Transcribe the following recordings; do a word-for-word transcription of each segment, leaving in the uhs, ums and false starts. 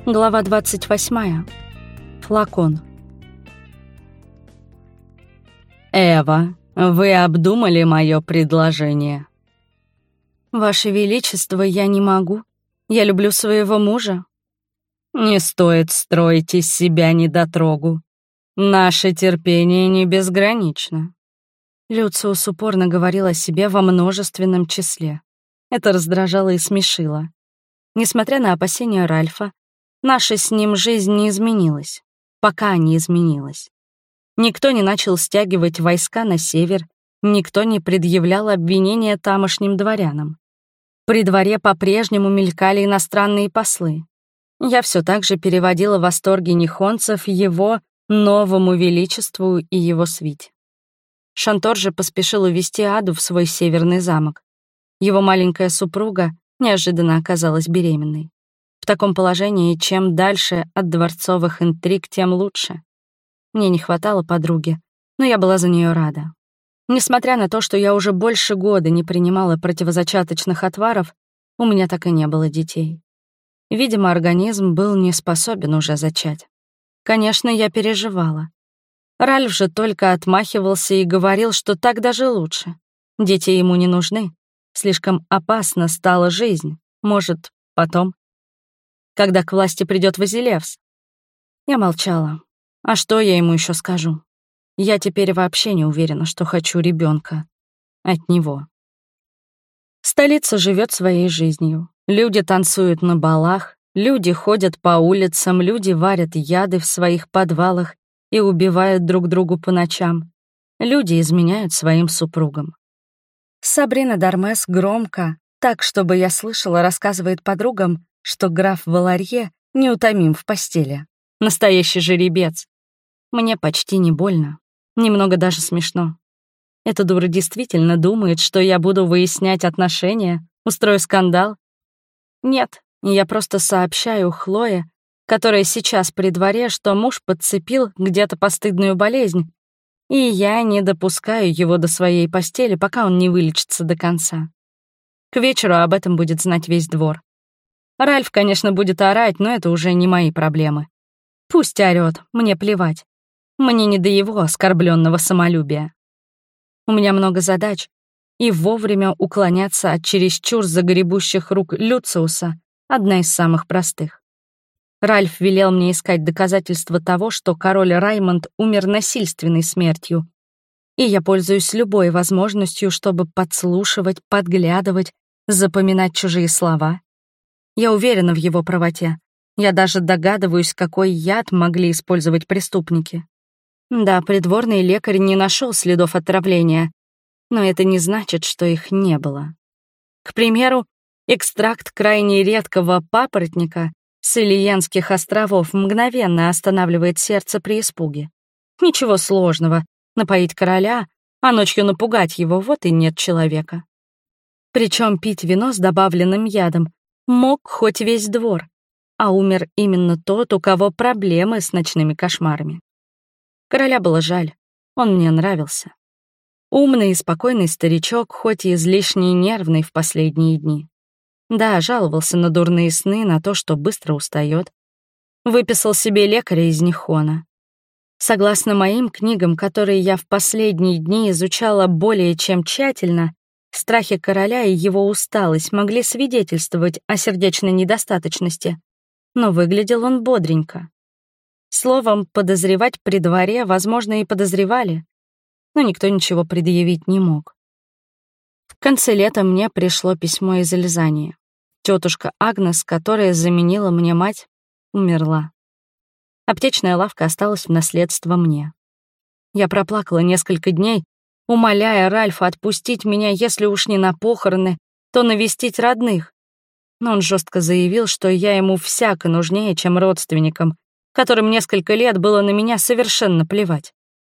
Глава двадцать восьмая. Флакон. «Эва, вы обдумали мое предложение?» «Ваше Величество, я не могу. Я люблю своего мужа». «Не стоит строить из себя недотрогу. Наше терпение не безгранично». Люциус упорно говорил о себе во множественном числе. Это раздражало и смешило. Несмотря на опасения Ральфа, наша с ним жизнь не изменилась. Пока не изменилась. Никто не начал стягивать войска на север, никто не предъявлял обвинения тамошним дворянам. При дворе по-прежнему мелькали иностранные послы. Я все так же переводила восторги нихонцев его новому величеству и его свите. Шантор же поспешил увести Аду в свой северный замок. Его маленькая супруга неожиданно оказалась беременной. В таком положении, чем дальше от дворцовых интриг, тем лучше. Мне не хватало подруги, но я была за нее рада. Несмотря на то, что я уже больше года не принимала противозачаточных отваров, у меня так и не было детей. Видимо, организм был не способен уже зачать. Конечно, я переживала. Ральф же только отмахивался и говорил, что так даже лучше. Дети ему не нужны. Слишком опасна стала жизнь. Может, потом. Когда к власти придет Вазилевс. Я молчала. А что я ему еще скажу? Я теперь вообще не уверена, что хочу ребенка от него. Столица живет своей жизнью. Люди танцуют на балах, люди ходят по улицам, люди варят яды в своих подвалах и убивают друг другу по ночам. Люди изменяют своим супругам. Сабрина Дармес громко, так, чтобы я слышала, рассказывает подругам, что граф Валарье неутомим в постели. Настоящий жеребец. Мне почти не больно. Немного даже смешно. Эта дура действительно думает, что я буду выяснять отношения, устрою скандал? Нет, я просто сообщаю Хлое, которая сейчас при дворе, что муж подцепил где-то постыдную болезнь, и я не допускаю его до своей постели, пока он не вылечится до конца. К вечеру об этом будет знать весь двор. Ральф, конечно, будет орать, но это уже не мои проблемы. Пусть орёт, мне плевать. Мне не до его оскорбленного самолюбия. У меня много задач, и вовремя уклоняться от чересчур загребущих рук Люциуса — одна из самых простых. Ральф велел мне искать доказательства того, что король Раймонд умер насильственной смертью, и я пользуюсь любой возможностью, чтобы подслушивать, подглядывать, запоминать чужие слова. Я уверена в его правоте. Я даже догадываюсь, какой яд могли использовать преступники. Да, придворный лекарь не нашел следов отравления, но это не значит, что их не было. К примеру, экстракт крайне редкого папоротника с Ильенских островов мгновенно останавливает сердце при испуге. Ничего сложного — напоить короля, а ночью напугать его, вот и нет человека. Причем пить вино с добавленным ядом мог хоть весь двор, а умер именно тот, у кого проблемы с ночными кошмарами. Короля было жаль, он мне нравился. Умный и спокойный старичок, хоть и излишне нервный в последние дни. Да, жаловался на дурные сны, на то, что быстро устает. Выписал себе лекаря из Нихона. Согласно моим книгам, которые я в последние дни изучала более чем тщательно, страхи короля и его усталость могли свидетельствовать о сердечной недостаточности, но выглядел он бодренько. Словом, подозревать при дворе, возможно, и подозревали, но никто ничего предъявить не мог. В конце лета мне пришло письмо из Эльзании. Тетушка Агнес, которая заменила мне мать, умерла. Аптечная лавка осталась в наследство мне. Я проплакала несколько дней, умоляя Ральфа отпустить меня, если уж не на похороны, то навестить родных. Но он жестко заявил, что я ему всяко нужнее, чем родственникам, которым несколько лет было на меня совершенно плевать.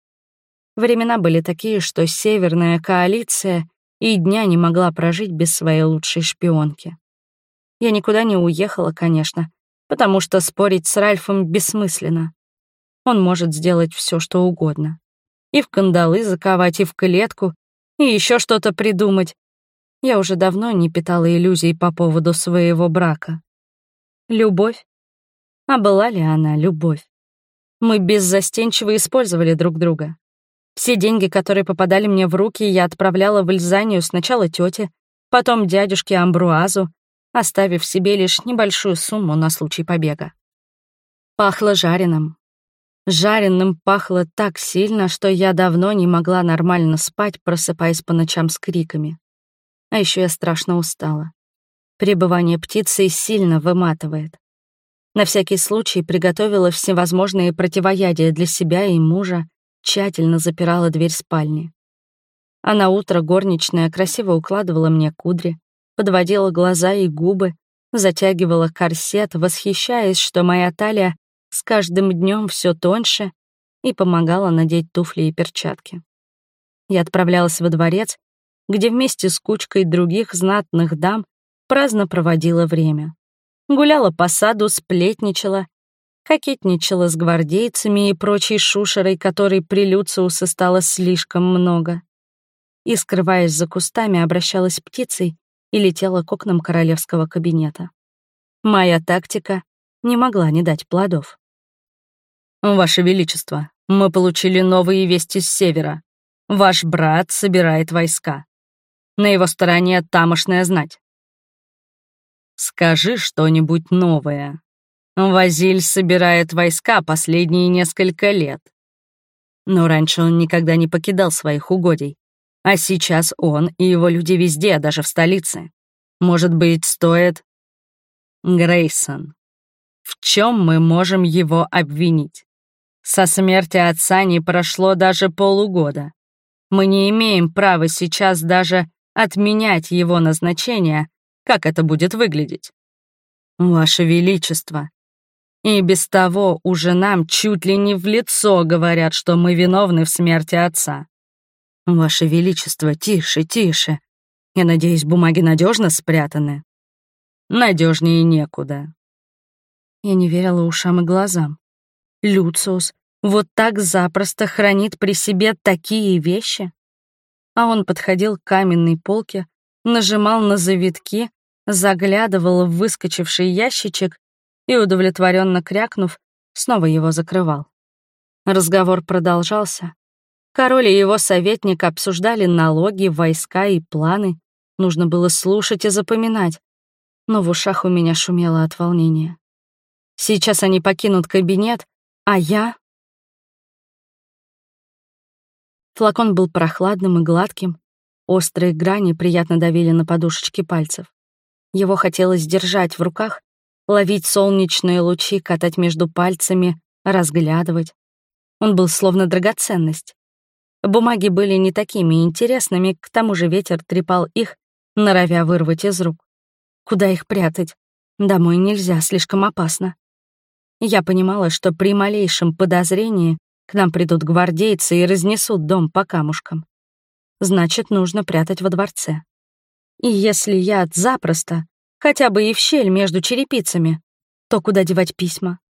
Времена были такие, что Северная коалиция и дня не могла прожить без своей лучшей шпионки. Я никуда не уехала, конечно, потому что спорить с Ральфом бессмысленно. Он может сделать все, что угодно. И в кандалы заковать, и в клетку, и еще что-то придумать. Я уже давно не питала иллюзий по поводу своего брака. Любовь? А была ли она любовь? Мы беззастенчиво использовали друг друга. Все деньги, которые попадали мне в руки, я отправляла в Ильзанию сначала тете, потом дядюшке Амбруазу, оставив себе лишь небольшую сумму на случай побега. Пахло жареным. Жареным пахло так сильно, что я давно не могла нормально спать, просыпаясь по ночам с криками. А еще я страшно устала. Пребывание птицы сильно выматывает. На всякий случай приготовила всевозможные противоядия для себя и мужа, тщательно запирала дверь спальни. А на утро горничная красиво укладывала мне кудри, подводила глаза и губы, затягивала корсет, восхищаясь, что моя талия с каждым днем все тоньше, и помогала надеть туфли и перчатки. Я отправлялась во дворец, где вместе с кучкой других знатных дам праздно проводила время. Гуляла по саду, сплетничала, кокетничала с гвардейцами и прочей шушерой, которой при Люциусе стало слишком много. И, скрываясь за кустами, обращалась птицей и летела к окнам королевского кабинета. Моя тактика не могла не дать плодов. «Ваше Величество, мы получили новые вести с севера. Ваш брат собирает войска. На его стороне тамошная знать». «Скажи что-нибудь новое. Вазиль собирает войска последние несколько лет. Но раньше он никогда не покидал своих угодий. А сейчас он и его люди везде, даже в столице. Может быть, стоит...» «Грейсон, в чем мы можем его обвинить? Со смерти отца не прошло даже полугода. Мы не имеем права сейчас даже отменять его назначение. Как это будет выглядеть? Ваше Величество, и без того уже нам чуть ли не в лицо говорят, что мы виновны в смерти отца. Ваше Величество, тише, тише. Я надеюсь, бумаги надежно спрятаны. Надежнее некуда». Я не верила ушам и глазам. Люциус вот так запросто хранит при себе такие вещи? А он подходил к каменной полке, нажимал на завитки, заглядывал в выскочивший ящичек и, удовлетворенно крякнув, снова его закрывал. Разговор продолжался. Король и его советник обсуждали налоги, войска и планы. Нужно было слушать и запоминать. Но в ушах у меня шумело от волнения. Сейчас они покинут кабинет, а я... Флакон был прохладным и гладким. Острые грани приятно давили на подушечки пальцев. Его хотелось держать в руках, ловить солнечные лучи, катать между пальцами, разглядывать. Он был словно драгоценность. Бумаги были не такими интересными, к тому же ветер трепал их, норовя вырвать из рук. Куда их прятать? Домой нельзя, слишком опасно. Я понимала, что при малейшем подозрении к нам придут гвардейцы и разнесут дом по камушкам. Значит, нужно прятать во дворце. И если я запросто, хотя бы и в щель между черепицами, то куда девать письма?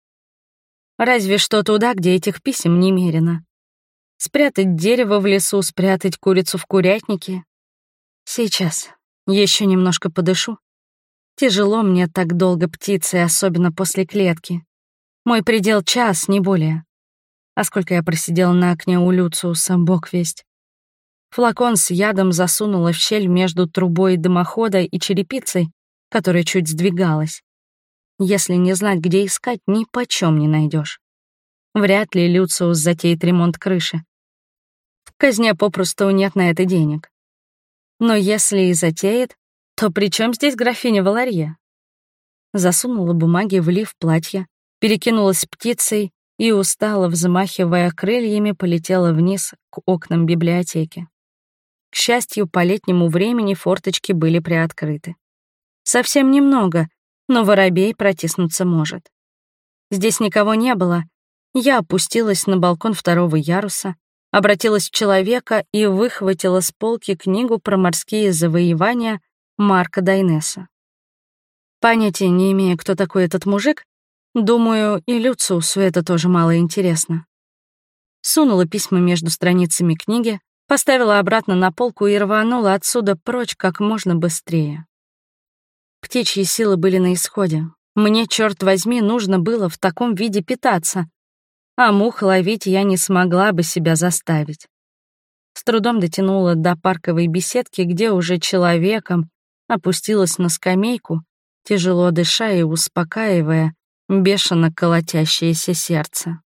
Разве что туда, где этих писем немерено. Спрятать дерево в лесу, спрятать курицу в курятнике. Сейчас. Еще немножко подышу. Тяжело мне так долго птицей, особенно после клетки. Мой предел — час, не более. А сколько я просидела на окне у Люциуса, бог весть. Флакон с ядом засунула в щель между трубой дымохода и черепицей, которая чуть сдвигалась. Если не знать, где искать, ни почем не найдешь. Вряд ли Люциус затеет ремонт крыши. В казне попросту нет на это денег. Но если и затеет, то при чем здесь графиня Валарье? Засунула бумаги в лиф платья, перекинулась птицей и, устало взмахивая крыльями, полетела вниз к окнам библиотеки. К счастью, по летнему времени форточки были приоткрыты. Совсем немного, но воробей протиснуться может. Здесь никого не было. Я опустилась на балкон второго яруса, обратилась в человека и выхватила с полки книгу про морские завоевания Марка Дайнеса. Понятия не имея, кто такой этот мужик, думаю, и Люциусу это тоже мало интересно. Сунула письма между страницами книги, поставила обратно на полку и рванула отсюда прочь как можно быстрее. Птичьи силы были на исходе. Мне, черт возьми, нужно было в таком виде питаться, а мух ловить я не смогла бы себя заставить. С трудом дотянула до парковой беседки, где уже человеком опустилась на скамейку, тяжело дыша и успокаивая бешено колотящееся сердце.